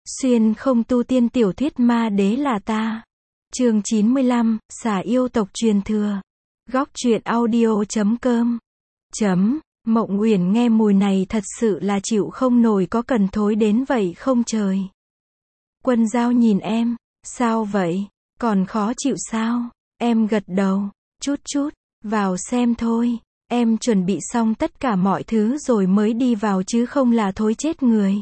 Xuyên không tu tiên tiểu thuyết ma đế là ta. Chương 95, xả yêu tộc truyền thừa. Góc truyện audio.com. Mộng Uyển nghe mùi này thật sự là chịu không nổi, có cần thối đến vậy không trời. Quân Giao nhìn em, sao vậy, còn khó chịu sao? Em gật đầu, chút, vào xem thôi. Em chuẩn bị xong tất cả mọi thứ rồi mới đi vào chứ không là thối chết người.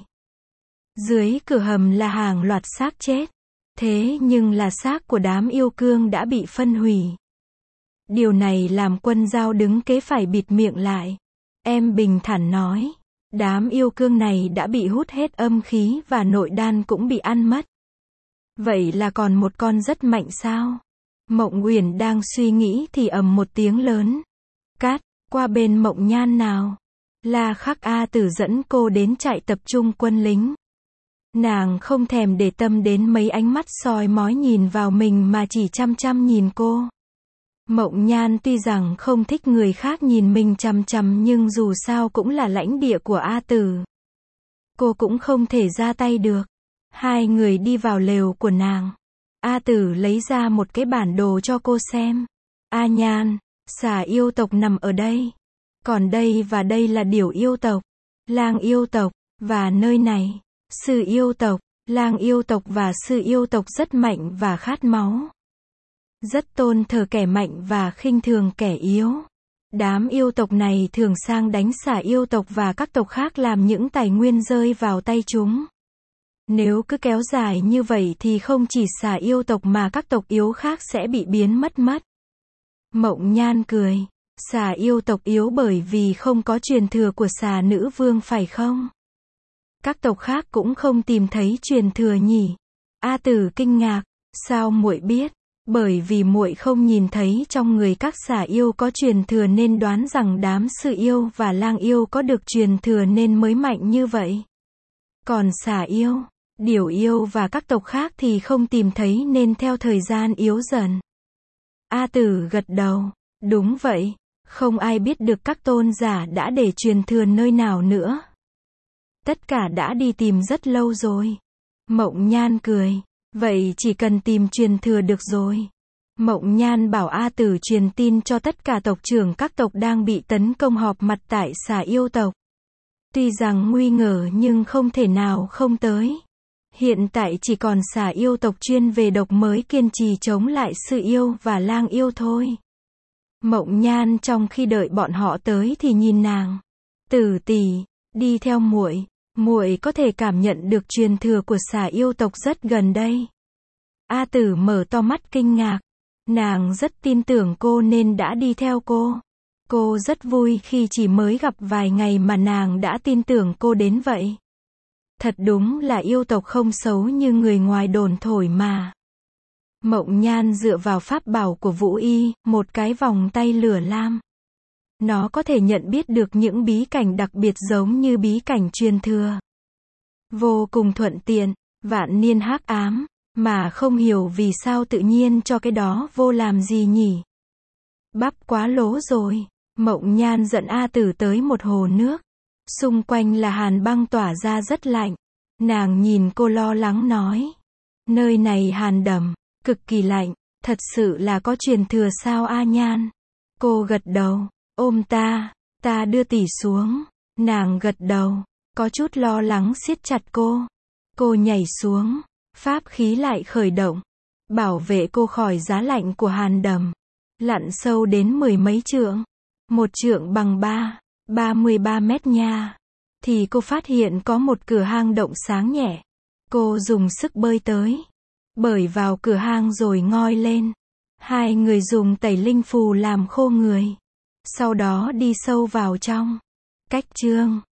Dưới cửa hầm là hàng loạt xác chết. Thế nhưng là xác của đám yêu cương đã bị phân hủy. Điều này làm Quân Giao đứng kế phải bịt miệng lại. Em bình thản nói, đám yêu cương này đã bị hút hết âm khí và nội đan cũng bị ăn mất. Vậy là còn một con rất mạnh sao? Mộng Uyển đang suy nghĩ thì ầm một tiếng lớn. Cát, qua bên Mộng Nhan nào. La Khắc A Tử dẫn cô đến trại tập trung quân lính. Nàng không thèm để tâm đến mấy ánh mắt soi mói nhìn vào mình mà chỉ chăm nhìn cô. Mộng Nhan tuy rằng không thích người khác nhìn mình chằm nhưng dù sao cũng là lãnh địa của A Tử. Cô cũng không thể ra tay được. Hai người đi vào lều của nàng. A Tử lấy ra một cái bản đồ cho cô xem. A Nhan, xà yêu tộc nằm ở đây. Còn đây và đây là điểu yêu tộc, lang yêu tộc, và nơi này, sư yêu tộc. Lang yêu tộc và sư yêu tộc rất mạnh và khát máu. Rất tôn thờ kẻ mạnh và khinh thường kẻ yếu. Đám yêu tộc này thường sang đánh xả yêu tộc và các tộc khác làm những tài nguyên rơi vào tay chúng. Nếu cứ kéo dài như vậy thì không chỉ xả yêu tộc mà các tộc yếu khác sẽ bị biến mất. Mộng Nhan cười. Xà yêu tộc yếu bởi vì không có truyền thừa của xà nữ vương phải không? Các tộc khác cũng không tìm thấy truyền thừa nhỉ? A Tử kinh ngạc, sao muội biết? Bởi vì muội không nhìn thấy trong người các xà yêu có truyền thừa nên đoán rằng đám sư yêu và lang yêu có được truyền thừa nên mới mạnh như vậy. Còn xà yêu, điểu yêu và các tộc khác thì không tìm thấy nên theo thời gian yếu dần. A Tử gật đầu, đúng vậy. Không ai biết được các tôn giả đã để truyền thừa nơi nào nữa. Tất cả đã đi tìm rất lâu rồi. Mộng Nhan cười. Vậy chỉ cần tìm truyền thừa được rồi. Mộng Nhan bảo A Tử truyền tin cho tất cả tộc trưởng các tộc đang bị tấn công họp mặt tại xà yêu tộc. Tuy rằng nguy ngờ nhưng không thể nào không tới. Hiện tại chỉ còn xà yêu tộc chuyên về độc mới kiên trì chống lại sư yêu và lang yêu thôi. Mộng Nhan trong khi đợi bọn họ tới thì nhìn nàng. Tử tỷ, đi theo muội, muội có thể cảm nhận được truyền thừa của xà yêu tộc rất gần đây. A Tử mở to mắt kinh ngạc. Nàng rất tin tưởng cô nên đã đi theo cô. Cô rất vui khi chỉ mới gặp vài ngày mà nàng đã tin tưởng cô đến vậy. Thật đúng là yêu tộc không xấu như người ngoài đồn thổi mà. Mộng Nhan dựa vào pháp bảo của Vũ Y, một cái vòng tay lửa lam. Nó có thể nhận biết được những bí cảnh đặc biệt giống như bí cảnh truyền thừa. Vô cùng thuận tiện, vạn niên hắc ám, mà không hiểu vì sao tự nhiên cho cái đó vô làm gì nhỉ. Bắp quá lố rồi. Mộng Nhan dẫn A Tử tới một hồ nước. Xung quanh là hàn băng tỏa ra rất lạnh. Nàng nhìn cô lo lắng nói. Nơi này hàn đậm, cực kỳ lạnh, thật sự là có truyền thừa sao A Nhan? Cô gật đầu, ôm ta đưa tỷ xuống. Nàng gật đầu, có chút lo lắng siết chặt cô. Cô nhảy xuống, pháp khí lại khởi động, bảo vệ cô khỏi giá lạnh của hàn đầm. Lặn sâu đến 10 mấy trượng, 1 trượng bằng 33 mét nha. Thì cô phát hiện có một cửa hang động sáng nhẹ. Cô dùng sức bơi tới. Bởi vào cửa hang rồi ngoi lên. Hai người dùng tẩy linh phù làm khô người. Sau đó đi sâu vào trong. Cách chương